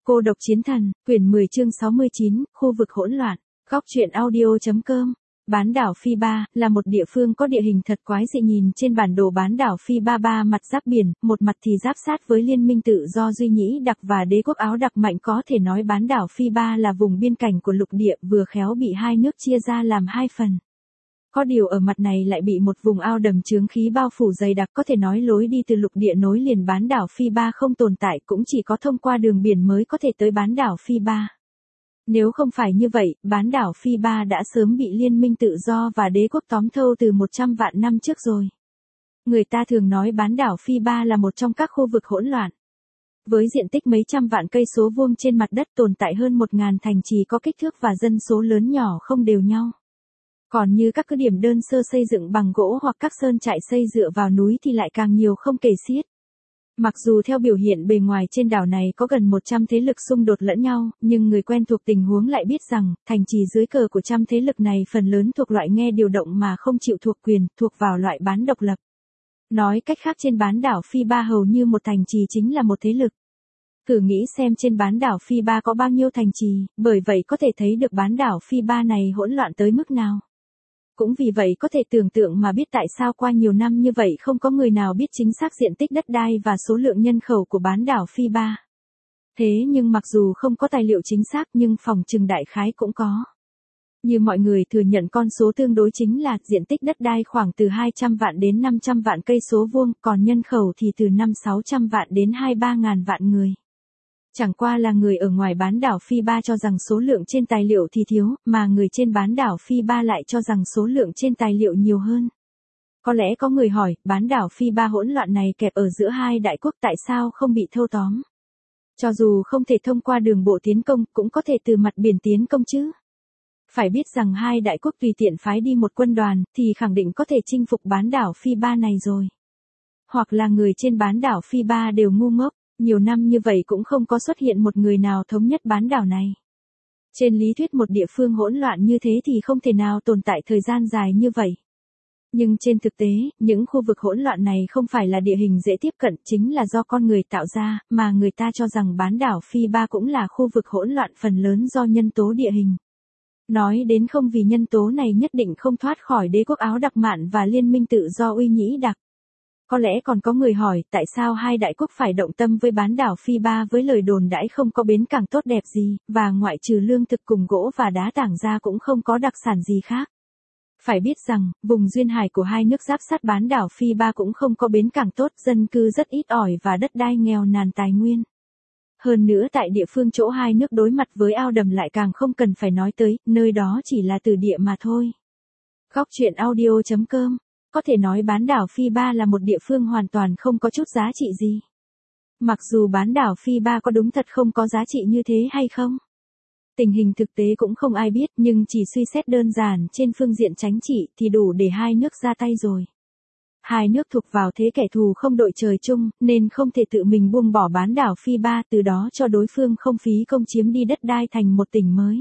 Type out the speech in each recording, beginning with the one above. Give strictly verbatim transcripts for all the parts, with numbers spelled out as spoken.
Cô độc chiến thần, quyển mười chương sáu mươi chín, khu vực hỗn loạn. Góc truyện audio.com. Bán đảo Phi Ba là một địa phương có địa hình thật quái dị, nhìn trên bản đồ bán đảo Phi Ba ba mặt giáp biển, một mặt thì giáp sát với Liên minh tự do Duy Nhĩ Đặc và Đế quốc Áo Đặc mạnh, có thể nói bán đảo Phi Ba là vùng biên cảnh của lục địa, vừa khéo bị hai nước chia ra làm hai phần. Có điều ở mặt này lại bị một vùng ao đầm chướng khí bao phủ dày đặc, có thể nói lối đi từ lục địa nối liền bán đảo Phi Ba không tồn tại, cũng chỉ có thông qua đường biển mới có thể tới bán đảo Phi Ba. Nếu không phải như vậy, bán đảo Phi Ba đã sớm bị Liên minh tự do và Đế quốc tóm thâu từ một trăm vạn năm trước rồi. Người ta thường nói bán đảo Phi Ba là một trong các khu vực hỗn loạn. Với diện tích mấy trăm vạn cây số vuông trên mặt đất, tồn tại hơn một ngàn thành trì có kích thước và dân số lớn nhỏ không đều nhau. Còn như các cứ điểm đơn sơ xây dựng bằng gỗ hoặc các sơn trại xây dựa vào núi thì lại càng nhiều không kể xiết. Mặc dù theo biểu hiện bề ngoài trên đảo này có gần một trăm thế lực xung đột lẫn nhau, nhưng người quen thuộc tình huống lại biết rằng, thành trì dưới cờ của trăm thế lực này phần lớn thuộc loại nghe điều động mà không chịu thuộc quyền, thuộc vào loại bán độc lập. Nói cách khác, trên bán đảo Phi Ba hầu như một thành trì chính là một thế lực. Thử nghĩ xem trên bán đảo Phi Ba có bao nhiêu thành trì, bởi vậy có thể thấy được bán đảo Phi Ba này hỗn loạn tới mức nào. Cũng vì vậy có thể tưởng tượng mà biết tại sao qua nhiều năm như vậy không có người nào biết chính xác diện tích đất đai và số lượng nhân khẩu của bán đảo Phi Ba. Thế nhưng mặc dù không có tài liệu chính xác nhưng phỏng chừng đại khái cũng có. Như mọi người thừa nhận, con số tương đối chính là diện tích đất đai khoảng từ hai trăm vạn đến năm trăm vạn cây số vuông, còn nhân khẩu thì từ năm sáu trăm vạn đến hai ba ngàn vạn người. Chẳng qua là người ở ngoài bán đảo Phi Ba cho rằng số lượng trên tài liệu thì thiếu, mà người trên bán đảo Phi Ba lại cho rằng số lượng trên tài liệu nhiều hơn. Có lẽ có người hỏi, bán đảo Phi Ba hỗn loạn này kẹp ở giữa hai đại quốc tại sao không bị thâu tóm? Cho dù không thể thông qua đường bộ tiến công, cũng có thể từ mặt biển tiến công chứ. Phải biết rằng hai đại quốc tùy tiện phái đi một quân đoàn, thì khẳng định có thể chinh phục bán đảo Phi Ba này rồi. Hoặc là người trên bán đảo Phi Ba đều ngu ngốc. Nhiều năm như vậy cũng không có xuất hiện một người nào thống nhất bán đảo này. Trên lý thuyết một địa phương hỗn loạn như thế thì không thể nào tồn tại thời gian dài như vậy. Nhưng trên thực tế, những khu vực hỗn loạn này không phải là địa hình dễ tiếp cận, chính là do con người tạo ra, mà người ta cho rằng bán đảo Phi Ba cũng là khu vực hỗn loạn phần lớn do nhân tố địa hình. Nói đến không vì nhân tố này nhất định không thoát khỏi Đế quốc Áo Đặc Mạn và Liên minh tự do Uy Nhĩ Đặc. Có lẽ còn có người hỏi, tại sao hai đại quốc phải động tâm với bán đảo Phi Ba với lời đồn đãi không có bến cảng tốt đẹp gì, và ngoại trừ lương thực cùng gỗ và đá tảng ra cũng không có đặc sản gì khác. Phải biết rằng, vùng duyên hải của hai nước giáp sát bán đảo Phi Ba cũng không có bến cảng tốt, dân cư rất ít ỏi và đất đai nghèo nàn tài nguyên. Hơn nữa tại địa phương chỗ hai nước đối mặt với ao đầm lại càng không cần phải nói tới, nơi đó chỉ là từ địa mà thôi. Góc truyện audio.com. Có thể nói bán đảo Phi Ba là một địa phương hoàn toàn không có chút giá trị gì. Mặc dù bán đảo Phi Ba có đúng thật không có giá trị như thế hay không? Tình hình thực tế cũng không ai biết, nhưng chỉ suy xét đơn giản trên phương diện chính trị thì đủ để hai nước ra tay rồi. Hai nước thuộc vào thế kẻ thù không đội trời chung, nên không thể tự mình buông bỏ bán đảo Phi Ba, từ đó cho đối phương không phí công chiếm đi đất đai thành một tỉnh mới.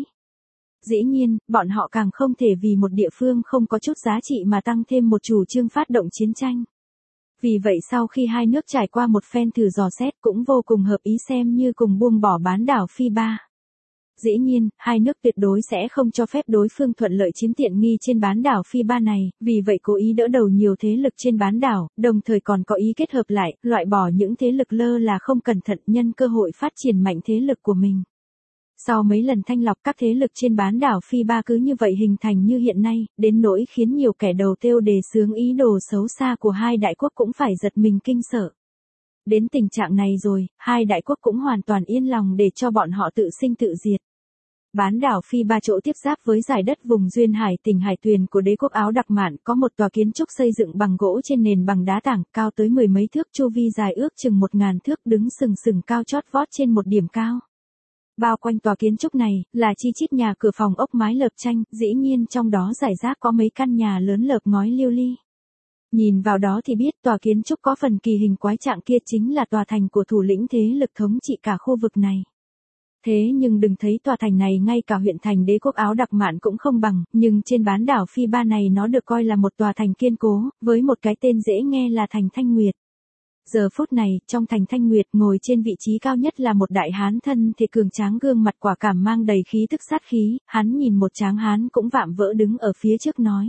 Dĩ nhiên, bọn họ càng không thể vì một địa phương không có chút giá trị mà tăng thêm một chủ trương phát động chiến tranh. Vì vậy sau khi hai nước trải qua một phen thử dò xét cũng vô cùng hợp ý xem như cùng buông bỏ bán đảo Phi Ba. Dĩ nhiên, hai nước tuyệt đối sẽ không cho phép đối phương thuận lợi chiếm tiện nghi trên bán đảo Phi Ba này, vì vậy cố ý đỡ đầu nhiều thế lực trên bán đảo, đồng thời còn có ý kết hợp lại, loại bỏ những thế lực lơ là không cẩn thận, nhân cơ hội phát triển mạnh thế lực của mình. Sau mấy lần thanh lọc, các thế lực trên bán đảo Phi Ba cứ như vậy hình thành như hiện nay, đến nỗi khiến nhiều kẻ đầu tiêu đề xướng ý đồ xấu xa của hai đại quốc cũng phải giật mình kinh sợ. Đến tình trạng này rồi, hai đại quốc cũng hoàn toàn yên lòng để cho bọn họ tự sinh tự diệt. Bán đảo Phi Ba chỗ tiếp giáp với dải đất vùng duyên hải tỉnh Hải Tuyền của Đế quốc Áo Đặc Mạn có một tòa kiến trúc xây dựng bằng gỗ trên nền bằng đá tảng, cao tới mười mấy thước, chu vi dài ước chừng một ngàn thước, đứng sừng sừng cao chót vót trên một điểm cao. Bao quanh tòa kiến trúc này, là chi chít nhà cửa phòng ốc mái lợp tranh, dĩ nhiên trong đó rải rác có mấy căn nhà lớn lợp ngói liêu li. Nhìn vào đó thì biết tòa kiến trúc có phần kỳ hình quái trạng kia chính là tòa thành của thủ lĩnh thế lực thống trị cả khu vực này. Thế nhưng đừng thấy tòa thành này ngay cả huyện thành Đế quốc Áo Đặc Mạn cũng không bằng, nhưng trên bán đảo Phi Ba này nó được coi là một tòa thành kiên cố, với một cái tên dễ nghe là thành Thanh Nguyệt. Giờ phút này, trong thành Thanh Nguyệt ngồi trên vị trí cao nhất là một đại hán thân thể cường tráng gương mặt quả cảm mang đầy khí tức sát khí, hắn nhìn một tráng hán cũng vạm vỡ đứng ở phía trước nói.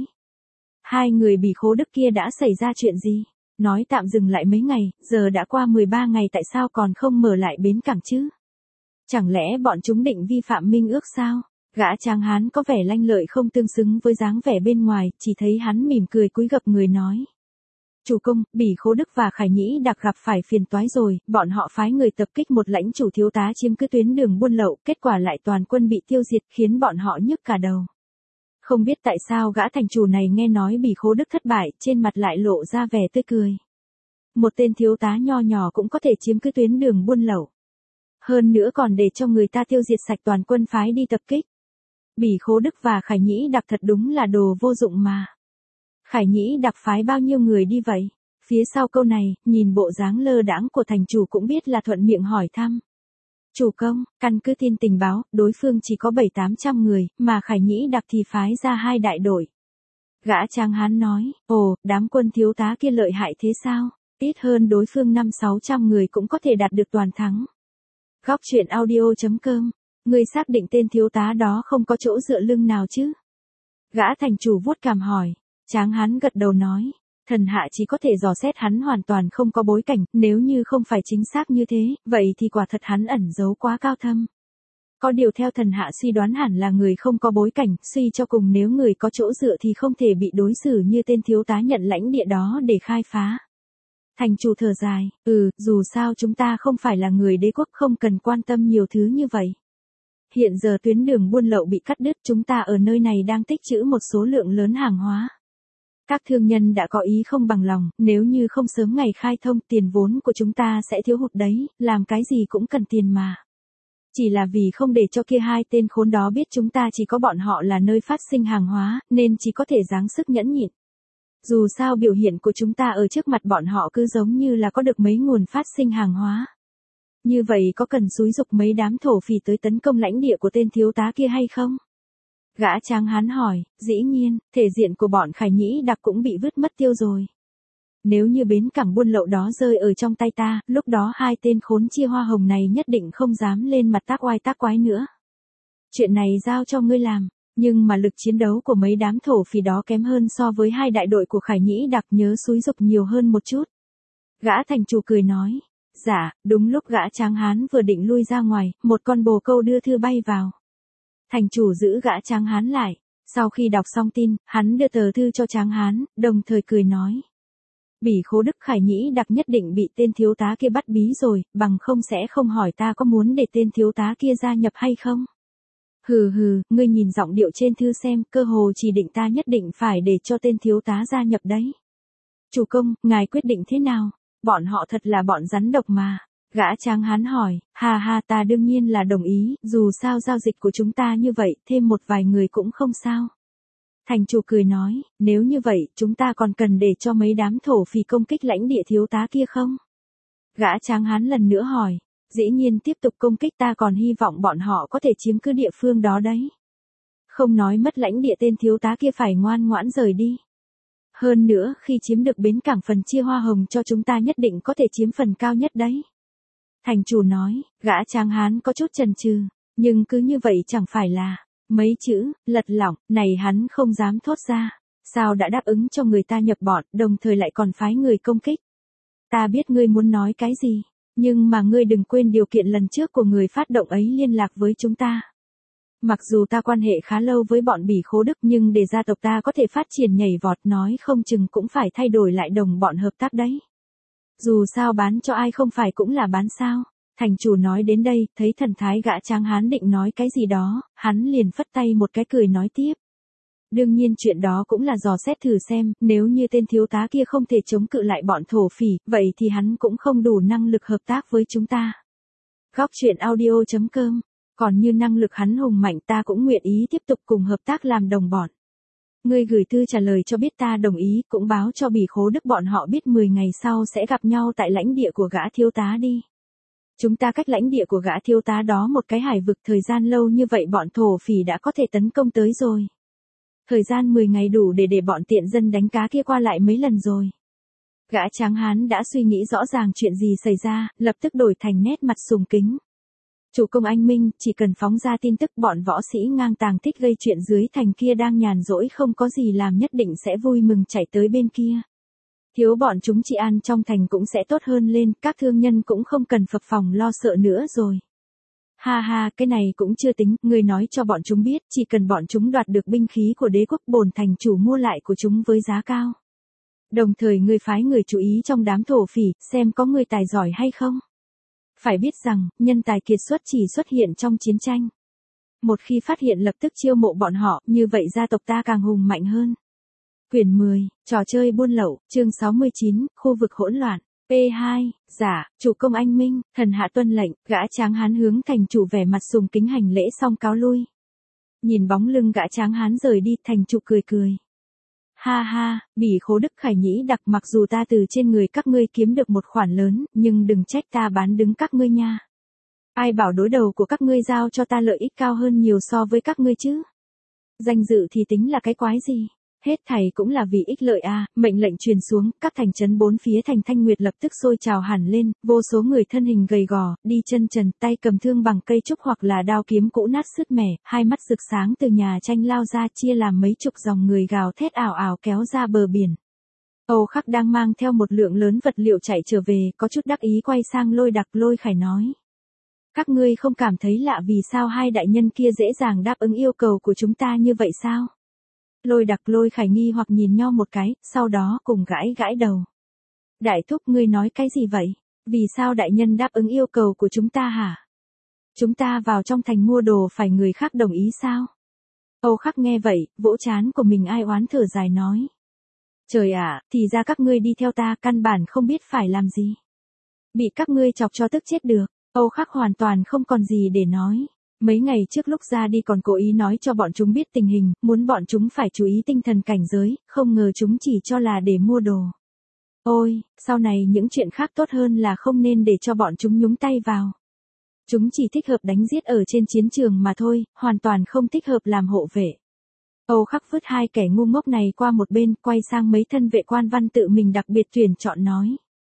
Hai người Bỉ Khố Đức kia đã xảy ra chuyện gì? Nói tạm dừng lại mấy ngày, giờ đã qua mười ba ngày tại sao còn không mở lại bến cảng chứ? Chẳng lẽ bọn chúng định vi phạm minh ước sao? Gã tráng hán có vẻ lanh lợi không tương xứng với dáng vẻ bên ngoài, chỉ thấy hắn mỉm cười cúi gập người nói. Chủ công, Bỉ Khố Đức và Khải Nhĩ Đặc gặp phải phiền toái rồi, bọn họ phái người tập kích một lãnh chủ thiếu tá chiếm cứ tuyến đường buôn lậu, kết quả lại toàn quân bị tiêu diệt khiến bọn họ nhức cả đầu. Không biết tại sao gã thành chủ này nghe nói Bỉ Khố Đức thất bại, trên mặt lại lộ ra vẻ tươi cười. Một tên thiếu tá nho nhỏ cũng có thể chiếm cứ tuyến đường buôn lậu. Hơn nữa còn để cho người ta tiêu diệt sạch toàn quân phái đi tập kích. Bỉ Khố Đức và Khải Nhĩ Đặc thật đúng là đồ vô dụng mà. Khải Nhĩ Đặc phái bao nhiêu người đi vậy? Phía sau câu này, nhìn bộ dáng lơ đãng của thành chủ cũng biết là thuận miệng hỏi thăm. Chủ công, căn cứ tin tình báo, đối phương chỉ có bảy tám trăm người, mà Khải Nhĩ Đặc thì phái ra hai đại đội. Gã tráng hán nói, ồ, đám quân thiếu tá kia lợi hại thế sao? Ít hơn đối phương năm sáu trăm người cũng có thể đạt được toàn thắng. Góc truyện audio chấm com, người xác định tên thiếu tá đó không có chỗ dựa lưng nào chứ? Gã thành chủ vuốt cằm hỏi, tráng hán gật đầu nói. Thần hạ chỉ có thể dò xét hắn hoàn toàn không có bối cảnh, nếu như không phải chính xác như thế, vậy thì quả thật hắn ẩn giấu quá cao thâm. Có điều theo thần hạ suy đoán hẳn là người không có bối cảnh, suy cho cùng nếu người có chỗ dựa thì không thể bị đối xử như tên thiếu tá nhận lãnh địa đó để khai phá. Thành chủ thở dài, ừ, dù sao chúng ta không phải là người đế quốc không cần quan tâm nhiều thứ như vậy. Hiện giờ tuyến đường buôn lậu bị cắt đứt, chúng ta ở nơi này đang tích trữ một số lượng lớn hàng hóa. Các thương nhân đã có ý không bằng lòng, nếu như không sớm ngày khai thông tiền vốn của chúng ta sẽ thiếu hụt đấy, làm cái gì cũng cần tiền mà. Chỉ là vì không để cho kia hai tên khốn đó biết chúng ta chỉ có bọn họ là nơi phát sinh hàng hóa, nên chỉ có thể giáng sức nhẫn nhịn. Dù sao biểu hiện của chúng ta ở trước mặt bọn họ cứ giống như là có được mấy nguồn phát sinh hàng hóa. Như vậy có cần xúi giục mấy đám thổ phỉ tới tấn công lãnh địa của tên thiếu tá kia hay không? Gã tráng hán hỏi, dĩ nhiên, thể diện của bọn Khải Nhĩ Đặc cũng bị vứt mất tiêu rồi. Nếu như bến cảng buôn lậu đó rơi ở trong tay ta, lúc đó hai tên khốn chia hoa hồng này nhất định không dám lên mặt tác oai tác quái nữa. Chuyện này giao cho ngươi làm, nhưng mà lực chiến đấu của mấy đám thổ phỉ đó kém hơn so với hai đại đội của Khải Nhĩ Đặc, nhớ xúi giục nhiều hơn một chút. Gã thành chủ cười nói, dạ, đúng lúc gã tráng hán vừa định lui ra ngoài, một con bồ câu đưa thư bay vào. Thành chủ giữ gã tráng hán lại, sau khi đọc xong tin, hắn đưa tờ thư cho tráng hán, đồng thời cười nói. Bỉ Khố Đức Khải Nhĩ Đặc nhất định bị tên thiếu tá kia bắt bí rồi, bằng không sẽ không hỏi ta có muốn để tên thiếu tá kia gia nhập hay không. Hừ hừ, ngươi nhìn giọng điệu trên thư xem, cơ hồ chỉ định ta nhất định phải để cho tên thiếu tá gia nhập đấy. Chủ công, ngài quyết định thế nào? Bọn họ thật là bọn rắn độc mà. Gã tráng hán hỏi, ha ha, ta đương nhiên là đồng ý, dù sao giao dịch của chúng ta như vậy, thêm một vài người cũng không sao. Thành chủ cười nói, nếu như vậy, chúng ta còn cần để cho mấy đám thổ phỉ công kích lãnh địa thiếu tá kia không? Gã tráng hán lần nữa hỏi, dĩ nhiên tiếp tục công kích, ta còn hy vọng bọn họ có thể chiếm cứ địa phương đó đấy. Không nói mất lãnh địa, tên thiếu tá kia phải ngoan ngoãn rời đi. Hơn nữa, khi chiếm được bến cảng, phần chia hoa hồng cho chúng ta nhất định có thể chiếm phần cao nhất đấy. Thành chủ nói, gã tráng hán có chút chần chừ, nhưng cứ như vậy chẳng phải là, mấy chữ, lật lỏng, này hắn không dám thốt ra, sao đã đáp ứng cho người ta nhập bọn, đồng thời lại còn phái người công kích. Ta biết ngươi muốn nói cái gì, nhưng mà ngươi đừng quên điều kiện lần trước của người phát động ấy liên lạc với chúng ta. Mặc dù ta quan hệ khá lâu với bọn Bỉ Khố Đức, nhưng để gia tộc ta có thể phát triển nhảy vọt, nói không chừng cũng phải thay đổi lại đồng bọn hợp tác đấy. Dù sao bán cho ai không phải cũng là bán sao. Thành chủ nói đến đây, thấy thần thái gã tráng hán định nói cái gì đó, hắn liền phất tay một cái cười nói tiếp. Đương nhiên chuyện đó cũng là dò xét thử xem, nếu như tên thiếu tá kia không thể chống cự lại bọn thổ phỉ, vậy thì hắn cũng không đủ năng lực hợp tác với chúng ta. Góc truyện audio chấm com, còn như năng lực hắn hùng mạnh, ta cũng nguyện ý tiếp tục cùng hợp tác làm đồng bọn. Ngươi gửi thư trả lời cho biết ta đồng ý, cũng báo cho Bỉ Khố Đức bọn họ biết mười ngày sau sẽ gặp nhau tại lãnh địa của gã thiếu tá đi. Chúng ta cách lãnh địa của gã thiếu tá đó một cái hải vực, thời gian lâu như vậy bọn thổ phỉ đã có thể tấn công tới rồi. Thời gian mười ngày đủ để để bọn tiện dân đánh cá kia qua lại mấy lần rồi. Gã tráng hán đã suy nghĩ rõ ràng chuyện gì xảy ra, lập tức đổi thành nét mặt sùng kính. Chủ công anh Minh, chỉ cần phóng ra tin tức bọn võ sĩ ngang tàng thích gây chuyện dưới thành kia đang nhàn rỗi không có gì làm nhất định sẽ vui mừng chạy tới bên kia. Thiếu bọn chúng trị an trong thành cũng sẽ tốt hơn lên, các thương nhân cũng không cần phập phồng lo sợ nữa rồi. Ha ha, cái này cũng chưa tính, ngươi nói cho bọn chúng biết, chỉ cần bọn chúng đoạt được binh khí của đế quốc bổn thành chủ mua lại của chúng với giá cao. Đồng thời ngươi phái người chú ý trong đám thổ phỉ, xem có người tài giỏi hay không. Phải biết rằng, nhân tài kiệt xuất chỉ xuất hiện trong chiến tranh. Một khi phát hiện lập tức chiêu mộ bọn họ, như vậy gia tộc ta càng hùng mạnh hơn. Quyển mười, trò chơi buôn lậu, chương sáu mươi chín, khu vực hỗn loạn. P hai, giả, chủ công anh Minh, thần hạ tuân lệnh, gã tráng hán hướng thành chủ vẻ mặt sùng kính hành lễ xong cáo lui. Nhìn bóng lưng gã tráng hán rời đi, thành chủ cười cười. Ha ha, bỉ khố Đức Khải Nhĩ đặc, mặc dù ta từ trên người các ngươi kiếm được một khoản lớn, nhưng đừng trách ta bán đứng các ngươi nha. Ai bảo đối đầu của các ngươi giao cho ta lợi ích cao hơn nhiều so với các ngươi chứ? Danh dự thì tính là cái quái gì? Hết thảy cũng là vì ích lợi à, mệnh lệnh truyền xuống, các thành trấn bốn phía thành Thanh Nguyệt lập tức sôi trào hẳn lên, vô số người thân hình gầy gò, đi chân trần, tay cầm thương bằng cây trúc hoặc là đao kiếm cũ nát sứt mẻ, hai mắt rực sáng từ nhà tranh lao ra chia làm mấy chục dòng người gào thét ảo ảo kéo ra bờ biển. Âu Khắc đang mang theo một lượng lớn vật liệu chạy trở về, có chút đắc ý quay sang Lôi Đặc Lôi Khải nói. Các ngươi không cảm thấy lạ vì sao hai đại nhân kia dễ dàng đáp ứng yêu cầu của chúng ta như vậy sao? Lôi Đặc Lôi Khải nghi hoặc nhìn nhau một cái, sau đó cùng gãi gãi đầu. Đại thúc ngươi nói cái gì vậy? Vì sao đại nhân đáp ứng yêu cầu của chúng ta hả? Chúng ta vào trong thành mua đồ phải người khác đồng ý sao? Âu Khắc nghe vậy, vỗ trán của mình ai oán thở dài nói. Trời ạ, thì ra các ngươi đi theo ta căn bản không biết phải làm gì. Bị các ngươi chọc cho tức chết được, Âu Khắc hoàn toàn không còn gì để nói. Mấy ngày trước lúc ra đi còn cố ý nói cho bọn chúng biết tình hình, muốn bọn chúng phải chú ý tinh thần cảnh giới, không ngờ chúng chỉ cho là để mua đồ. Ôi, sau này những chuyện khác tốt hơn là không nên để cho bọn chúng nhúng tay vào. Chúng chỉ thích hợp đánh giết ở trên chiến trường mà thôi, hoàn toàn không thích hợp làm hộ vệ. Âu Khắc vứt hai kẻ ngu ngốc này qua một bên, quay sang mấy thân vệ quan văn tự mình đặc biệt tuyển chọn nói.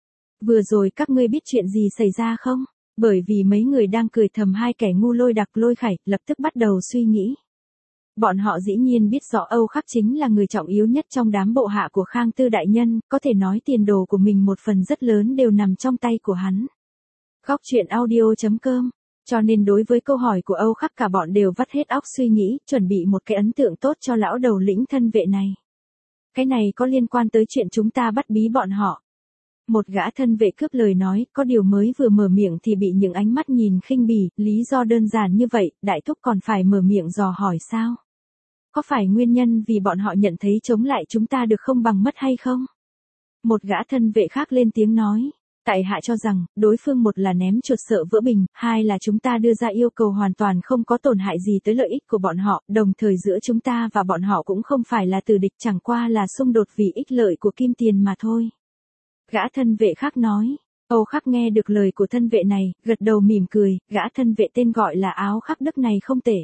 Vừa rồi các ngươi biết chuyện gì xảy ra không? Bởi vì mấy người đang cười thầm hai kẻ ngu Lôi Đặc Lôi Khải, lập tức bắt đầu suy nghĩ. Bọn họ dĩ nhiên biết rõ Âu Khắc chính là người trọng yếu nhất trong đám bộ hạ của Khang Tư đại nhân, có thể nói tiền đồ của mình một phần rất lớn đều nằm trong tay của hắn. Góc truyện audio chấm com. Cho nên đối với câu hỏi của Âu Khắc cả bọn đều vắt hết óc suy nghĩ, chuẩn bị một cái ấn tượng tốt cho lão đầu lĩnh thân vệ này. Cái này có liên quan tới chuyện chúng ta bắt bí bọn họ. Một gã thân vệ cướp lời nói, có điều mới vừa mở miệng thì bị những ánh mắt nhìn khinh bỉ, lý do đơn giản như vậy, đại thúc còn phải mở miệng dò hỏi sao? Có phải nguyên nhân vì bọn họ nhận thấy chống lại chúng ta được không bằng mất hay không? Một gã thân vệ khác lên tiếng nói, tại hạ cho rằng, đối phương một là ném chuột sợ vỡ bình, hai là chúng ta đưa ra yêu cầu hoàn toàn không có tổn hại gì tới lợi ích của bọn họ, đồng thời giữa chúng ta và bọn họ cũng không phải là từ địch, chẳng qua là xung đột vì ích lợi của kim tiền mà thôi. Gã thân vệ khác nói, Âu Khắc nghe được lời của thân vệ này, gật đầu mỉm cười, gã thân vệ tên gọi là Áo Khắc Đức này không tệ.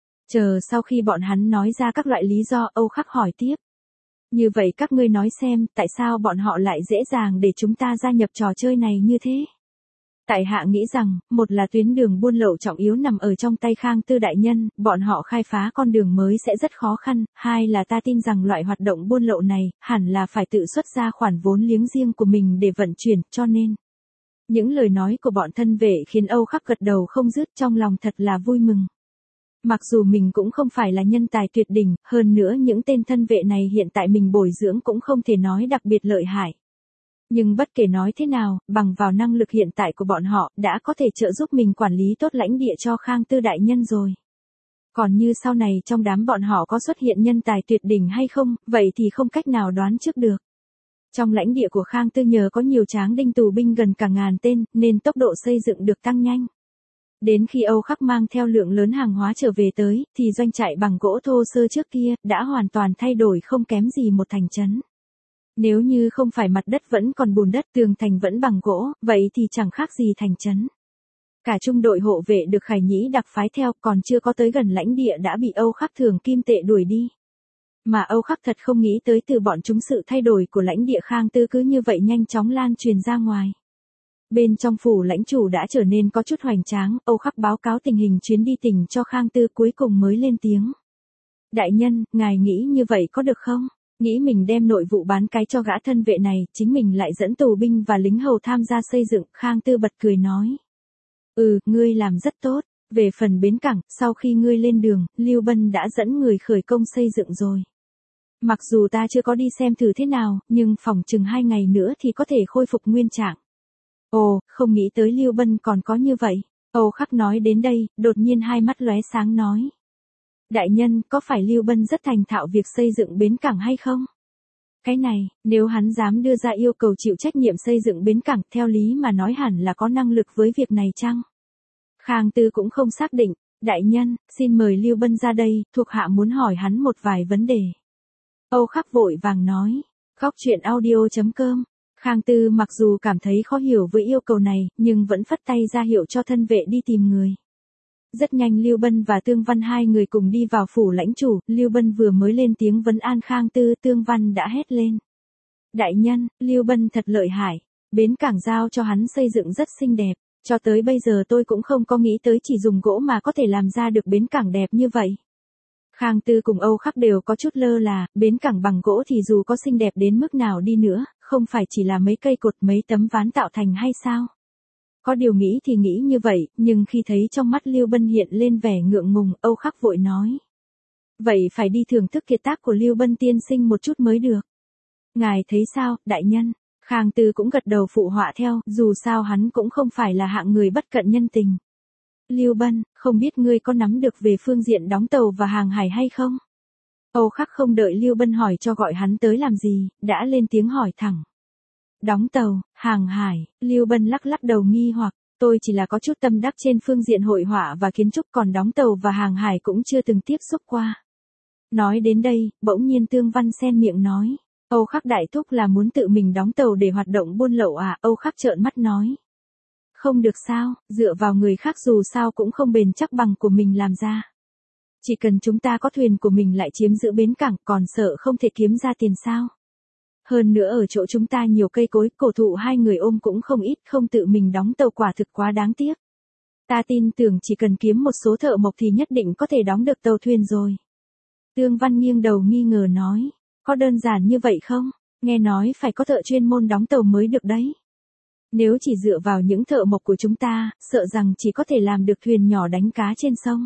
Chờ sau khi bọn hắn nói ra các loại lý do, Âu Khắc hỏi tiếp. Như vậy các ngươi nói xem, tại sao bọn họ lại dễ dàng để chúng ta gia nhập trò chơi này như thế? Tại hạ nghĩ rằng, một là tuyến đường buôn lậu trọng yếu nằm ở trong tay Khang Tư đại nhân, bọn họ khai phá con đường mới sẽ rất khó khăn, hai là ta tin rằng loại hoạt động buôn lậu này, hẳn là phải tự xuất ra khoản vốn liếng riêng của mình để vận chuyển, cho nên. Những lời nói của bọn thân vệ khiến Âu Khắc gật đầu không dứt, trong lòng thật là vui mừng. Mặc dù mình cũng không phải là nhân tài tuyệt đỉnh, hơn nữa những tên thân vệ này hiện tại mình bồi dưỡng cũng không thể nói đặc biệt lợi hại. Nhưng bất kể nói thế nào, bằng vào năng lực hiện tại của bọn họ, đã có thể trợ giúp mình quản lý tốt lãnh địa cho Khang Tư đại nhân rồi. Còn như sau này trong đám bọn họ có xuất hiện nhân tài tuyệt đỉnh hay không, vậy thì không cách nào đoán trước được. Trong lãnh địa của Khang Tư nhờ có nhiều tráng đinh tù binh gần cả ngàn tên, nên tốc độ xây dựng được tăng nhanh. Đến khi Âu Khắc mang theo lượng lớn hàng hóa trở về tới, thì doanh trại bằng gỗ thô sơ trước kia, đã hoàn toàn thay đổi không kém gì một thành trấn. Nếu như không phải mặt đất vẫn còn bùn đất, tường thành vẫn bằng gỗ, vậy thì chẳng khác gì thành trấn. Cả trung đội hộ vệ được Khải Nhĩ đặc phái theo, còn chưa có tới gần lãnh địa đã bị Âu Khắc Thường kim tệ đuổi đi. Mà Âu Khắc thật không nghĩ tới từ bọn chúng sự thay đổi của lãnh địa Khang Tư cứ như vậy nhanh chóng lan truyền ra ngoài. Bên trong phủ lãnh chủ đã trở nên có chút hoành tráng, Âu Khắc báo cáo tình hình chuyến đi tỉnh cho Khang Tư cuối cùng mới lên tiếng. Đại nhân, ngài nghĩ như vậy có được không? Nghĩ mình đem nội vụ bán cái cho gã thân vệ này, chính mình lại dẫn tù binh và lính hầu tham gia xây dựng, Khang Tư bật cười nói. Ừ, ngươi làm rất tốt, về phần bến cảng, sau khi ngươi lên đường, Lưu Bân đã dẫn người khởi công xây dựng rồi. Mặc dù ta chưa có đi xem thử thế nào, nhưng phòng chừng hai ngày nữa thì có thể khôi phục nguyên trạng. Ồ, không nghĩ tới Lưu Bân còn có như vậy. Âu Khắc nói đến đây, đột nhiên hai mắt lóe sáng nói. Đại nhân, có phải Lưu Bân rất thành thạo việc xây dựng bến cảng hay không? Cái này, nếu hắn dám đưa ra yêu cầu chịu trách nhiệm xây dựng bến cảng, theo lý mà nói hẳn là có năng lực với việc này chăng? Khang Tư cũng không xác định. Đại nhân, xin mời Lưu Bân ra đây, thuộc hạ muốn hỏi hắn một vài vấn đề. Âu Khắc vội vàng nói. Góc truyện audio chấm com. Khang Tư mặc dù cảm thấy khó hiểu với yêu cầu này, nhưng vẫn phất tay ra hiệu cho thân vệ đi tìm người. Rất nhanh Lưu Bân và Tương Văn hai người cùng đi vào phủ lãnh chủ, Lưu Bân vừa mới lên tiếng vấn an Khang Tư, Tương Văn đã hét lên. Đại nhân, Lưu Bân thật lợi hại, bến cảng giao cho hắn xây dựng rất xinh đẹp, cho tới bây giờ tôi cũng không có nghĩ tới chỉ dùng gỗ mà có thể làm ra được bến cảng đẹp như vậy. Khang Tư cùng Âu Khắc đều có chút lơ là, bến cảng bằng gỗ thì dù có xinh đẹp đến mức nào đi nữa, không phải chỉ là mấy cây cột mấy tấm ván tạo thành hay sao? Có điều nghĩ thì nghĩ như vậy, nhưng khi thấy trong mắt Lưu Bân hiện lên vẻ ngượng ngùng, Âu Khắc vội nói. Vậy phải đi thưởng thức kiệt tác của Lưu Bân tiên sinh một chút mới được. Ngài thấy sao, đại nhân? Khang Tư cũng gật đầu phụ họa theo, dù sao hắn cũng không phải là hạng người bất cận nhân tình. Lưu Bân, không biết ngươi có nắm được về phương diện đóng tàu và hàng hải hay không? Âu Khắc không đợi Lưu Bân hỏi cho gọi hắn tới làm gì, đã lên tiếng hỏi thẳng. Đóng tàu, hàng hải, Lưu Bân lắc lắc đầu nghi hoặc, tôi chỉ là có chút tâm đắc trên phương diện hội họa và kiến trúc, còn đóng tàu và hàng hải cũng chưa từng tiếp xúc qua. Nói đến đây, bỗng nhiên Tương Văn xen miệng nói, Âu Khắc đại thúc là muốn tự mình đóng tàu để hoạt động buôn lậu à? Âu Khắc trợn mắt nói. Không được sao, dựa vào người khác dù sao cũng không bền chắc bằng của mình làm ra. Chỉ cần chúng ta có thuyền của mình lại chiếm giữ bến cảng, còn sợ không thể kiếm ra tiền sao? Hơn nữa ở chỗ chúng ta nhiều cây cối, cổ thụ hai người ôm cũng không ít, không tự mình đóng tàu quả thực quá đáng tiếc. Ta tin tưởng chỉ cần kiếm một số thợ mộc thì nhất định có thể đóng được tàu thuyền rồi. Tương Văn nghiêng đầu nghi ngờ nói, có đơn giản như vậy không? Nghe nói phải có thợ chuyên môn đóng tàu mới được đấy. Nếu chỉ dựa vào những thợ mộc của chúng ta, sợ rằng chỉ có thể làm được thuyền nhỏ đánh cá trên sông.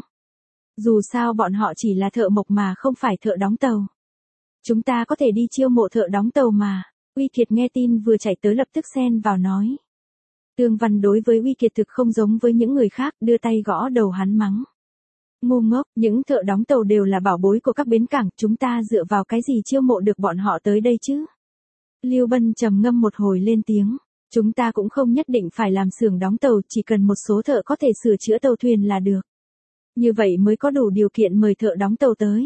Dù sao bọn họ chỉ là thợ mộc mà không phải thợ đóng tàu. Chúng ta có thể đi chiêu mộ thợ đóng tàu mà. Uy Kiệt nghe tin vừa chạy tới lập tức xen vào nói. Tương Văn đối với Uy Kiệt thực không giống với những người khác, đưa tay gõ đầu hắn mắng. Ngu ngốc, những thợ đóng tàu đều là bảo bối của các bến cảng, chúng ta dựa vào cái gì chiêu mộ được bọn họ tới đây chứ? Lưu Bân trầm ngâm một hồi lên tiếng. Chúng ta cũng không nhất định phải làm xưởng đóng tàu, chỉ cần một số thợ có thể sửa chữa tàu thuyền là được. Như vậy mới có đủ điều kiện mời thợ đóng tàu tới.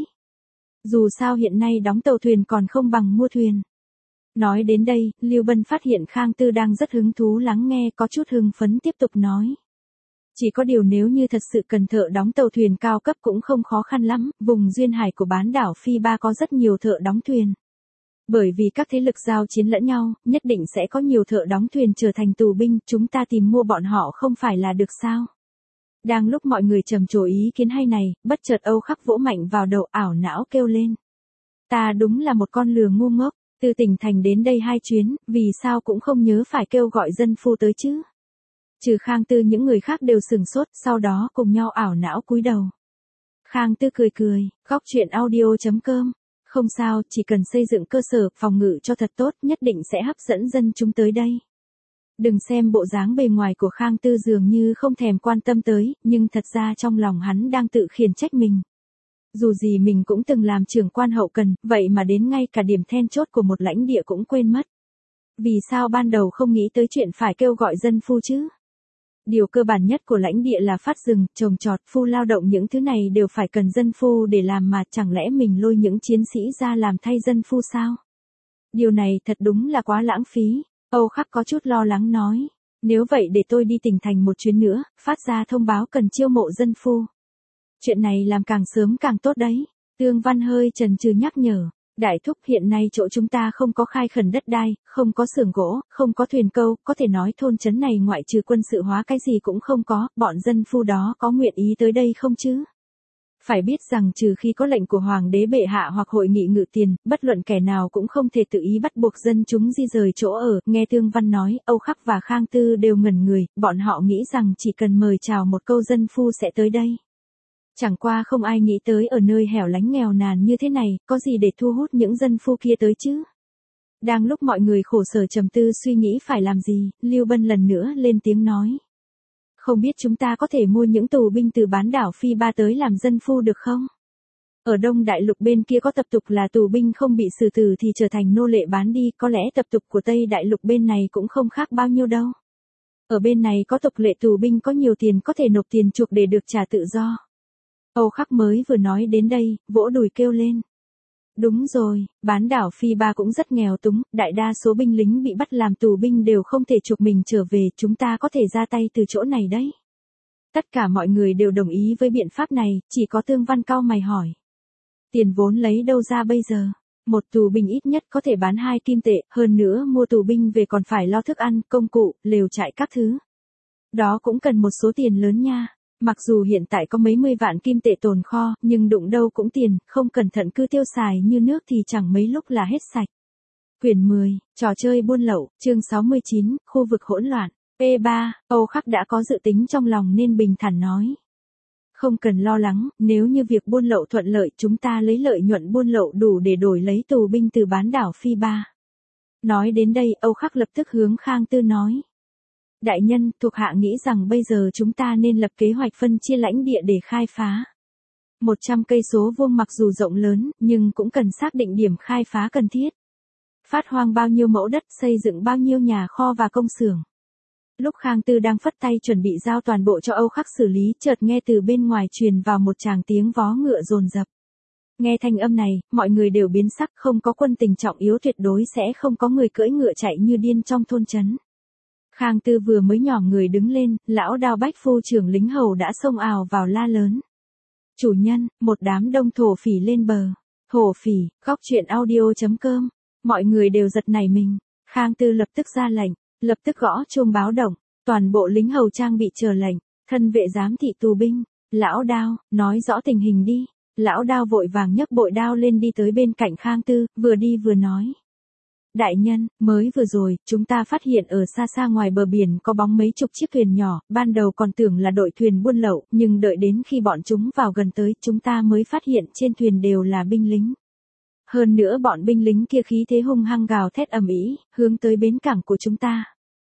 Dù sao hiện nay đóng tàu thuyền còn không bằng mua thuyền. Nói đến đây, Lưu Bân phát hiện Khang Tư đang rất hứng thú lắng nghe, có chút hưng phấn tiếp tục nói. Chỉ có điều nếu như thật sự cần thợ đóng tàu thuyền cao cấp cũng không khó khăn lắm, vùng duyên hải của bán đảo Phi Ba có rất nhiều thợ đóng thuyền. Bởi vì các thế lực giao chiến lẫn nhau, nhất định sẽ có nhiều thợ đóng thuyền trở thành tù binh, chúng ta tìm mua bọn họ không phải là được sao? Đang lúc mọi người trầm trồ ý kiến hay này, bất chợt Âu Khắc vỗ mạnh vào đầu, ảo não kêu lên. Ta đúng là một con lừa ngu ngốc, từ tỉnh thành đến đây hai chuyến, vì sao cũng không nhớ phải kêu gọi dân phu tới chứ? Trừ Khang Tư những người khác đều sừng sốt, sau đó cùng nhau ảo não cúi đầu. Khang Tư cười cười, góc truyện audio chấm com. Không sao, chỉ cần xây dựng cơ sở phòng ngự cho thật tốt, nhất định sẽ hấp dẫn dân chúng tới đây. Đừng xem bộ dáng bề ngoài của Khang Tư dường như không thèm quan tâm tới, nhưng thật ra trong lòng hắn đang tự khiển trách mình. Dù gì mình cũng từng làm trưởng quan hậu cần, vậy mà đến ngay cả điểm then chốt của một lãnh địa cũng quên mất. Vì sao ban đầu không nghĩ tới chuyện phải kêu gọi dân phu chứ? Điều cơ bản nhất của lãnh địa là phát rừng, trồng trọt, phu lao động, những thứ này đều phải cần dân phu để làm, mà chẳng lẽ mình lôi những chiến sĩ ra làm thay dân phu sao? Điều này thật đúng là quá lãng phí. Âu Khắc có chút lo lắng nói. Nếu vậy để tôi đi tỉnh thành một chuyến nữa, phát ra thông báo cần chiêu mộ dân phu. Chuyện này làm càng sớm càng tốt đấy. Tương Văn hơi chần chừ nhắc nhở. Đại thúc, hiện nay chỗ chúng ta không có khai khẩn đất đai, không có xưởng gỗ, không có thuyền câu, có thể nói thôn trấn này ngoại trừ quân sự hóa cái gì cũng không có, bọn dân phu đó có nguyện ý tới đây không chứ? Phải biết rằng trừ khi có lệnh của Hoàng đế bệ hạ hoặc hội nghị ngự tiền, bất luận kẻ nào cũng không thể tự ý bắt buộc dân chúng di rời chỗ ở. Nghe Tương Văn nói, Âu Khắc và Khang Tư đều ngẩn người, bọn họ nghĩ rằng chỉ cần mời chào một câu dân phu sẽ tới đây. Chẳng qua không ai nghĩ tới ở nơi hẻo lánh nghèo nàn như thế này, có gì để thu hút những dân phu kia tới chứ? Đang lúc mọi người khổ sở trầm tư suy nghĩ phải làm gì, Lưu Bân lần nữa lên tiếng nói. Không biết chúng ta có thể mua những tù binh từ bán đảo Phi Ba tới làm dân phu được không? Ở Đông Đại Lục bên kia có tập tục là tù binh không bị xử tử thì trở thành nô lệ bán đi, có lẽ tập tục của Tây Đại Lục bên này cũng không khác bao nhiêu đâu. Ở bên này có tục lệ tù binh có nhiều tiền có thể nộp tiền chuộc để được trả tự do. Âu Khắc mới vừa nói đến đây, vỗ đùi kêu lên. Đúng rồi, bán đảo Phi Ba cũng rất nghèo túng, đại đa số binh lính bị bắt làm tù binh đều không thể chuộc mình trở về, chúng ta có thể ra tay từ chỗ này đấy. Tất cả mọi người đều đồng ý với biện pháp này, chỉ có Tương Văn cau mày hỏi. Tiền vốn lấy đâu ra bây giờ? Một tù binh ít nhất có thể bán hai kim tệ, hơn nữa mua tù binh về còn phải lo thức ăn, công cụ, lều trại các thứ. Đó cũng cần một số tiền lớn nha. Mặc dù hiện tại có mấy mươi vạn kim tệ tồn kho, nhưng đụng đâu cũng tiền, không cẩn thận cứ tiêu xài như nước thì chẳng mấy lúc là hết sạch. Quyển mười, trò chơi buôn lậu, chương sáu mươi chín, khu vực hỗn loạn. P ba, Âu Khắc đã có dự tính trong lòng nên bình thản nói. Không cần lo lắng, nếu như việc buôn lậu thuận lợi chúng ta lấy lợi nhuận buôn lậu đủ để đổi lấy tù binh từ bán đảo Phi Ba. Nói đến đây Âu Khắc lập tức hướng Khang Tư nói. Đại nhân, thuộc hạ nghĩ rằng bây giờ chúng ta nên lập kế hoạch phân chia lãnh địa để khai phá. một trăm cây số vuông mặc dù rộng lớn, nhưng cũng cần xác định điểm khai phá cần thiết. Phát hoang bao nhiêu mẫu đất, xây dựng bao nhiêu nhà kho và công xưởng. Lúc Khang Tư đang phất tay chuẩn bị giao toàn bộ cho Âu Khắc xử lý, chợt nghe từ bên ngoài truyền vào một tràng tiếng vó ngựa dồn dập. Nghe thanh âm này, mọi người đều biến sắc, không có quân tình trọng yếu tuyệt đối sẽ không có người cưỡi ngựa chạy như điên trong thôn trấn. Khang Tư vừa mới nhỏ người đứng lên, lão Đao Bách phu trưởng lính hầu đã xông ào vào la lớn. Chủ nhân, một đám đông thổ phỉ lên bờ. Thổ phỉ, góc truyện audio chấm com. Mọi người đều giật nảy mình. Khang Tư lập tức ra lệnh, lập tức gõ chuông báo động. Toàn bộ lính hầu trang bị chờ lệnh, thân vệ giám thị tù binh. Lão Đao, nói rõ tình hình đi. Lão Đao vội vàng nhấc bội đao lên đi tới bên cạnh Khang Tư, vừa đi vừa nói. Đại nhân, mới vừa rồi, chúng ta phát hiện ở xa xa ngoài bờ biển có bóng mấy chục chiếc thuyền nhỏ, ban đầu còn tưởng là đội thuyền buôn lậu, nhưng đợi đến khi bọn chúng vào gần tới, chúng ta mới phát hiện trên thuyền đều là binh lính. Hơn nữa bọn binh lính kia khí thế hung hăng gào thét ầm ĩ, hướng tới bến cảng của chúng ta.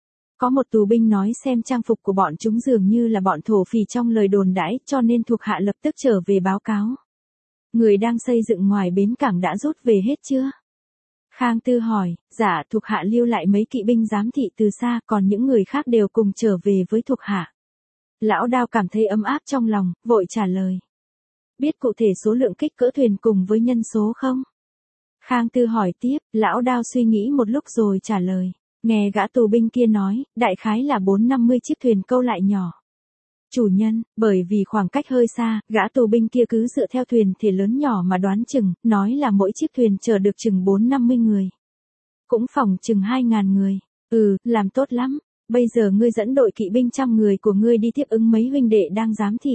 Có một tù binh nói xem trang phục của bọn chúng dường như là bọn thổ phỉ trong lời đồn đãi, cho nên thuộc hạ lập tức trở về báo cáo. Người đang xây dựng ngoài bến cảng đã rút về hết chưa? Khang Tư hỏi, dạ, thuộc hạ lưu lại mấy kỵ binh giám thị từ xa, còn những người khác đều cùng trở về với thuộc hạ. Lão Đao cảm thấy ấm áp trong lòng, vội trả lời. Biết cụ thể số lượng kích cỡ thuyền cùng với nhân số không? Khang Tư hỏi tiếp, lão Đao suy nghĩ một lúc rồi trả lời. Nghe gã tù binh kia nói, đại khái là bốn năm mươi chiếc thuyền câu lại nhỏ. Chủ nhân, bởi vì khoảng cách hơi xa, gã tù binh kia cứ dựa theo thuyền thể lớn nhỏ mà đoán chừng, nói là mỗi chiếc thuyền chở được chừng bốn năm mươi người. Cũng phòng chừng hai ngàn người. Ừ, làm tốt lắm. Bây giờ ngươi dẫn đội kỵ binh trăm người của ngươi đi tiếp ứng mấy huynh đệ đang giám thị.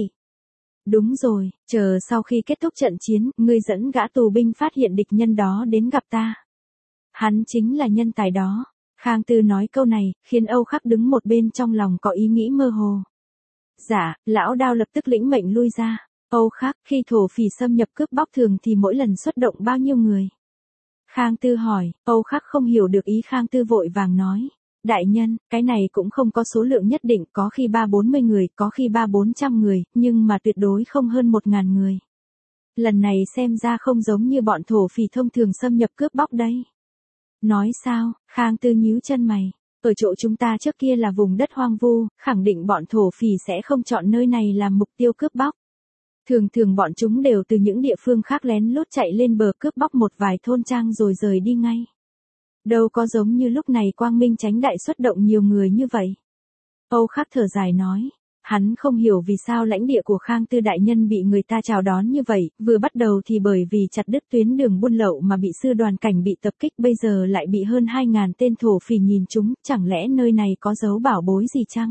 Đúng rồi, chờ sau khi kết thúc trận chiến, ngươi dẫn gã tù binh phát hiện địch nhân đó đến gặp ta. Hắn chính là nhân tài đó. Khang Tư nói câu này, khiến Âu Khắc đứng một bên trong lòng có ý nghĩ mơ hồ. Dạ, lão Đao lập tức lĩnh mệnh lui ra. Âu Khắc, khi thổ phỉ xâm nhập cướp bóc thường thì mỗi lần xuất động bao nhiêu người? Khang Tư hỏi, Âu Khắc không hiểu được ý Khang Tư vội vàng nói. Đại nhân, cái này cũng không có số lượng nhất định, có khi ba bốn mươi người, có khi ba bốn trăm người, nhưng mà tuyệt đối không hơn một ngàn người. Lần này xem ra không giống như bọn thổ phỉ thông thường xâm nhập cướp bóc đấy. Nói sao? Khang Tư nhíu chân mày. Ở chỗ chúng ta trước kia là vùng đất hoang vu, khẳng định bọn thổ phỉ sẽ không chọn nơi này làm mục tiêu cướp bóc. Thường thường bọn chúng đều từ những địa phương khác lén lút chạy lên bờ cướp bóc một vài thôn trang rồi rời đi ngay. Đâu có giống như lúc này Quang Minh Chánh Đại xuất động nhiều người như vậy. Âu Khắc thở dài nói. hắn không hiểu vì sao lãnh địa của Khang Tư đại nhân bị người ta chào đón như vậy, vừa bắt đầu thì bởi vì chặt đứt tuyến đường buôn lậu mà bị sư đoàn cảnh bị tập kích, bây giờ lại bị hơn hai ngàn tên thổ phỉ nhìn chúng, chẳng lẽ nơi này có dấu bảo bối gì chăng?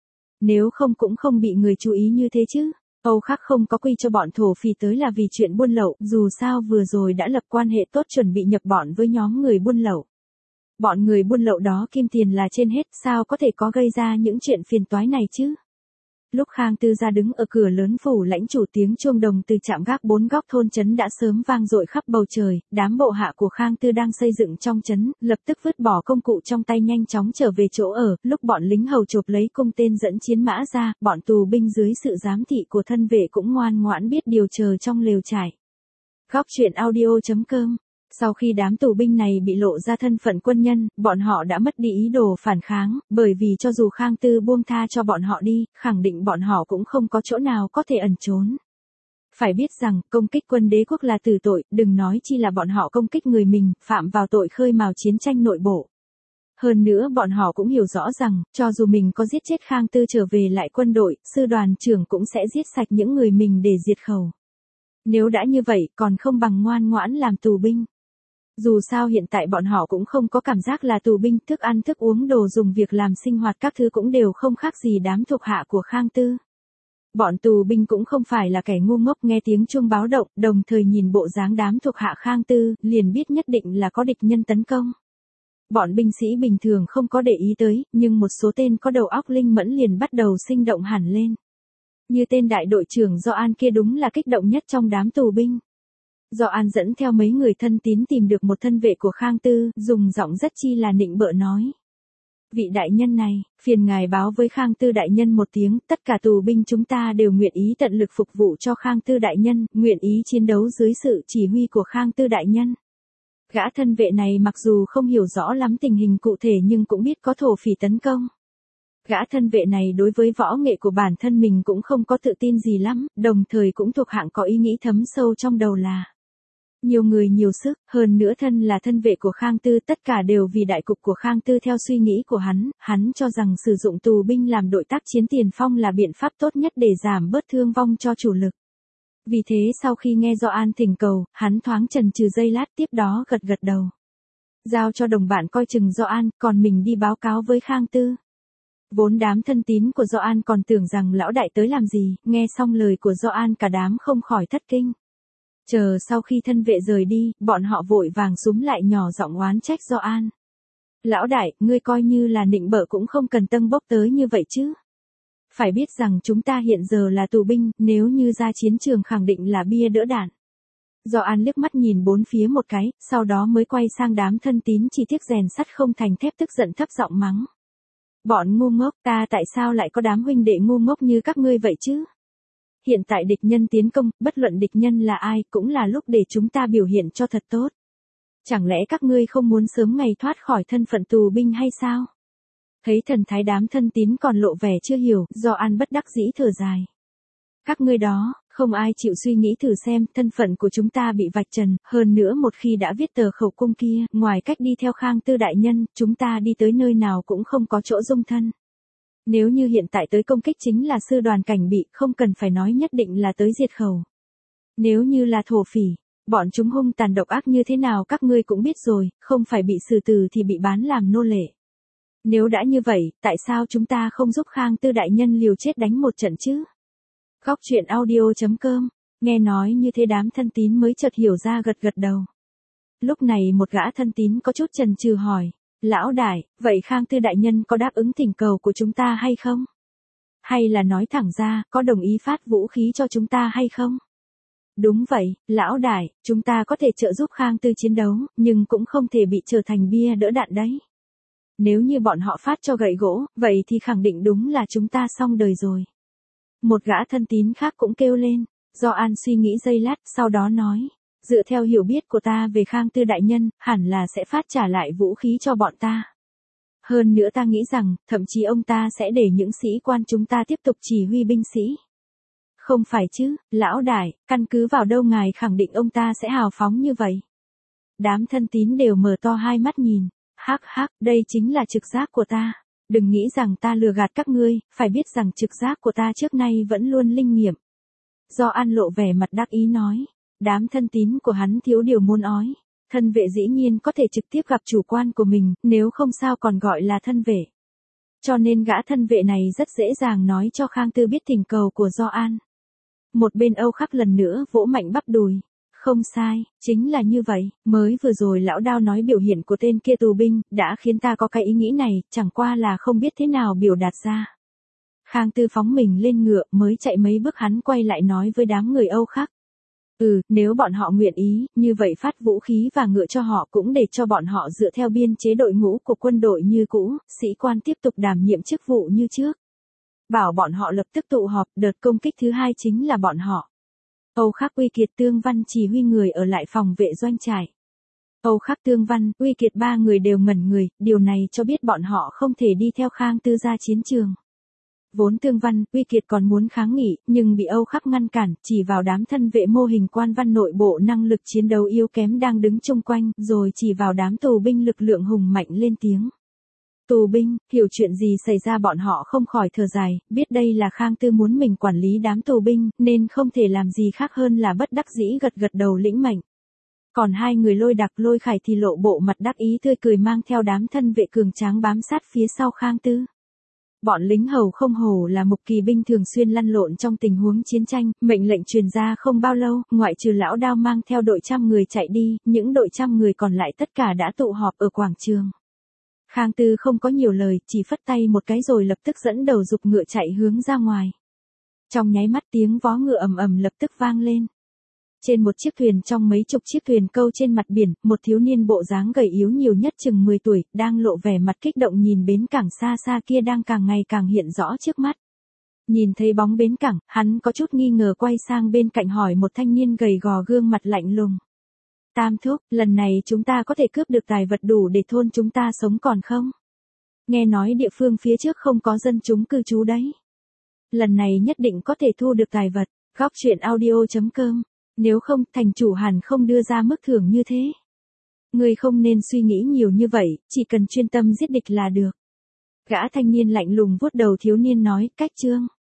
Nếu không cũng không bị người chú ý như thế chứ. Âu Khắc không có quy cho bọn thổ phỉ tới là vì chuyện buôn lậu, dù sao vừa rồi đã lập quan hệ tốt chuẩn bị nhập bọn với nhóm người buôn lậu. Bọn người buôn lậu đó kim tiền là trên hết, sao có thể có gây ra những chuyện phiền toái này chứ? Lúc Khang Tư ra đứng ở cửa lớn phủ lãnh chủ, tiếng chuông đồng từ trạm gác bốn góc thôn trấn đã sớm vang dội khắp bầu trời, đám bộ hạ của Khang Tư đang xây dựng trong trấn, lập tức vứt bỏ công cụ trong tay nhanh chóng trở về chỗ ở, lúc bọn lính hầu chộp lấy cung tên dẫn chiến mã ra, bọn tù binh dưới sự giám thị của thân vệ cũng ngoan ngoãn biết điều chờ trong lều trại. Góc truyện audio chấm com. Sau khi đám tù binh này bị lộ ra thân phận quân nhân, bọn họ đã mất đi ý đồ phản kháng, bởi vì cho dù Khang Tư buông tha cho bọn họ đi, khẳng định bọn họ cũng không có chỗ nào có thể ẩn trốn. Phải biết rằng, công kích quân đế quốc là tử tội, đừng nói chi là bọn họ công kích người mình, phạm vào tội khơi mào chiến tranh nội bộ. Hơn nữa bọn họ cũng hiểu rõ rằng, cho dù mình có giết chết Khang Tư trở về lại quân đội, sư đoàn trưởng cũng sẽ giết sạch những người mình để diệt khẩu. Nếu đã như vậy, còn không bằng ngoan ngoãn làm tù binh. Dù sao hiện tại bọn họ cũng không có cảm giác là tù binh, thức ăn thức uống đồ dùng việc làm sinh hoạt các thứ cũng đều không khác gì đám thuộc hạ của Khang Tư. Bọn tù binh cũng không phải là kẻ ngu ngốc, nghe tiếng chuông báo động, đồng thời nhìn bộ dáng đám thuộc hạ Khang Tư, liền biết nhất định là có địch nhân tấn công. Bọn binh sĩ bình thường không có để ý tới, nhưng một số tên có đầu óc linh mẫn liền bắt đầu sinh động hẳn lên. Như tên đại đội trưởng Do An kia đúng là kích động nhất trong đám tù binh. Do An dẫn theo mấy người thân tín tìm được một thân vệ của Khang Tư, dùng giọng rất chi là nịnh bợ nói. Vị đại nhân này, phiền ngài báo với Khang Tư đại nhân một tiếng, tất cả tù binh chúng ta đều nguyện ý tận lực phục vụ cho Khang Tư đại nhân, nguyện ý chiến đấu dưới sự chỉ huy của Khang Tư đại nhân. Gã thân vệ này mặc dù không hiểu rõ lắm tình hình cụ thể nhưng cũng biết có thổ phỉ tấn công. Gã thân vệ này đối với võ nghệ của bản thân mình cũng không có tự tin gì lắm, đồng thời cũng thuộc hạng có ý nghĩ thấm sâu trong đầu là nhiều người nhiều sức, hơn nữa thân là thân vệ của Khang Tư, tất cả đều vì đại cục của Khang Tư. Theo suy nghĩ của hắn, hắn cho rằng sử dụng tù binh làm đội tác chiến tiền phong là biện pháp tốt nhất để giảm bớt thương vong cho chủ lực. Vì thế sau khi nghe Do An thỉnh cầu, hắn thoáng chần chừ giây lát, tiếp đó gật gật đầu. Giao cho đồng bạn coi chừng Do An, còn mình đi báo cáo với Khang Tư. Vốn đám thân tín của Do An còn tưởng rằng lão đại tới làm gì, nghe xong lời của Do An cả đám không khỏi thất kinh. Chờ sau khi thân vệ rời đi, bọn họ vội vàng súm lại nhỏ giọng oán trách Do An. Lão đại, ngươi coi như là nịnh bợ cũng không cần tâng bốc tới như vậy chứ. Phải biết rằng chúng ta hiện giờ là tù binh, nếu như ra chiến trường khẳng định là bia đỡ đạn. Do An liếc mắt nhìn bốn phía một cái, sau đó mới quay sang đám thân tín chỉ tiếc rèn sắt không thành thép, tức giận thấp giọng mắng. Bọn ngu ngốc, ta tại sao lại có đám huynh đệ ngu ngốc như các ngươi vậy chứ? Hiện tại địch nhân tiến công, bất luận địch nhân là ai, cũng là lúc để chúng ta biểu hiện cho thật tốt. Chẳng lẽ các ngươi không muốn sớm ngày thoát khỏi thân phận tù binh hay sao? Thấy thần thái đám thân tín còn lộ vẻ chưa hiểu, Do An bất đắc dĩ thở dài. Các ngươi đó, không ai chịu suy nghĩ thử xem, thân phận của chúng ta bị vạch trần, hơn nữa một khi đã viết tờ khẩu cung kia, ngoài cách đi theo Khang Tư đại nhân, chúng ta đi tới nơi nào cũng không có chỗ dung thân. Nếu như hiện tại tới công kích chính là sư đoàn cảnh bị, không cần phải nói nhất định là tới diệt khẩu. Nếu như là thổ phỉ, bọn chúng hung tàn độc ác như thế nào các ngươi cũng biết rồi, không phải bị xử tử thì bị bán làm nô lệ. Nếu đã như vậy, tại sao chúng ta không giúp Khang Tư đại nhân liều chết đánh một trận chứ? Góc truyện audio chấm com, nghe nói như thế đám thân tín mới chợt hiểu ra, gật gật đầu. Lúc này một gã thân tín có chút chần chừ hỏi. Lão đại, vậy Khang Tư đại nhân có đáp ứng thỉnh cầu của chúng ta hay không? Hay là nói thẳng ra, có đồng ý phát vũ khí cho chúng ta hay không? Đúng vậy, lão đại, chúng ta có thể trợ giúp Khang Tư chiến đấu, nhưng cũng không thể bị trở thành bia đỡ đạn đấy. Nếu như bọn họ phát cho gậy gỗ, vậy thì khẳng định đúng là chúng ta xong đời rồi. Một gã thân tín khác cũng kêu lên. Do An suy nghĩ giây lát, sau đó nói. Dựa theo hiểu biết của ta về Khang Tư đại nhân, hẳn là sẽ phát trả lại vũ khí cho bọn ta. Hơn nữa ta nghĩ rằng, thậm chí ông ta sẽ để những sĩ quan chúng ta tiếp tục chỉ huy binh sĩ. Không phải chứ, lão đại, căn cứ vào đâu ngài khẳng định ông ta sẽ hào phóng như vậy? Đám thân tín đều mở to hai mắt nhìn. Hắc hắc, đây chính là trực giác của ta. Đừng nghĩ rằng ta lừa gạt các ngươi, phải biết rằng trực giác của ta trước nay vẫn luôn linh nghiệm. Do An lộ vẻ mặt đắc ý nói. Đám thân tín của hắn thiếu điều muốn ói. Thân vệ dĩ nhiên có thể trực tiếp gặp chủ quan của mình, nếu không sao còn gọi là thân vệ. Cho nên gã thân vệ này rất dễ dàng nói cho Khang Tư biết thỉnh cầu của Do An. Một bên Âu Khắc lần nữa vỗ mạnh bắp đùi. Không sai, chính là như vậy, mới vừa rồi lão Đao nói biểu hiện của tên kia tù binh, đã khiến ta có cái ý nghĩ này, chẳng qua là không biết thế nào biểu đạt ra. Khang Tư phóng mình lên ngựa, mới chạy mấy bước hắn quay lại nói với đám người Âu Khắc. Ừ, nếu bọn họ nguyện ý, như vậy phát vũ khí và ngựa cho họ cũng để cho bọn họ dựa theo biên chế đội ngũ của quân đội như cũ, sĩ quan tiếp tục đảm nhiệm chức vụ như trước. Bảo bọn họ lập tức tụ họp, đợt công kích thứ hai chính là bọn họ. Âu Khắc, Uy Kiệt, Tương Văn chỉ huy người ở lại phòng vệ doanh trại. Âu Khắc, Tương Văn, Uy Kiệt ba người đều ngẩn người, điều này cho biết bọn họ không thể đi theo Khang Tư ra chiến trường. Vốn Tương Văn, Uy Kiệt còn muốn kháng nghị, nhưng bị Âu Khắc ngăn cản, chỉ vào đám thân vệ mô hình quan văn nội bộ năng lực chiến đấu yếu kém đang đứng chung quanh, rồi chỉ vào đám tù binh lực lượng hùng mạnh lên tiếng. Tù binh, hiểu chuyện gì xảy ra bọn họ không khỏi thở dài, biết đây là Khang Tư muốn mình quản lý đám tù binh, nên không thể làm gì khác hơn là bất đắc dĩ gật gật đầu lĩnh mệnh. Còn hai người Lôi Đặc, Lôi Khải thì lộ bộ mặt đắc ý tươi cười mang theo đám thân vệ cường tráng bám sát phía sau Khang Tư. Bọn lính hầu không hổ là mục kỳ binh thường xuyên lăn lộn trong tình huống chiến tranh, mệnh lệnh truyền ra không bao lâu, ngoại trừ lão Đao mang theo đội trăm người chạy đi, những đội trăm người còn lại tất cả đã tụ họp ở quảng trường. Khang Tư không có nhiều lời, chỉ phất tay một cái rồi lập tức dẫn đầu giục ngựa chạy hướng ra ngoài. Trong nháy mắt tiếng vó ngựa ầm ầm lập tức vang lên. Trên một chiếc thuyền trong mấy chục chiếc thuyền câu trên mặt biển, một thiếu niên bộ dáng gầy yếu nhiều nhất chừng mười tuổi, đang lộ vẻ mặt kích động nhìn bến cảng xa xa kia đang càng ngày càng hiện rõ trước mắt. Nhìn thấy bóng bến cảng, hắn có chút nghi ngờ quay sang bên cạnh hỏi một thanh niên gầy gò gương mặt lạnh lùng. Tam thúc, lần này chúng ta có thể cướp được tài vật đủ để thôn chúng ta sống còn không? Nghe nói địa phương phía trước không có dân chúng cư trú đấy. Lần này nhất định có thể thu được tài vật. Góc truyện audio chấm com. Nếu không, thành chủ hẳn không đưa ra mức thưởng như thế. Ngươi không nên suy nghĩ nhiều như vậy, chỉ cần chuyên tâm giết địch là được. Gã thanh niên lạnh lùng vuốt đầu thiếu niên nói, cách chương.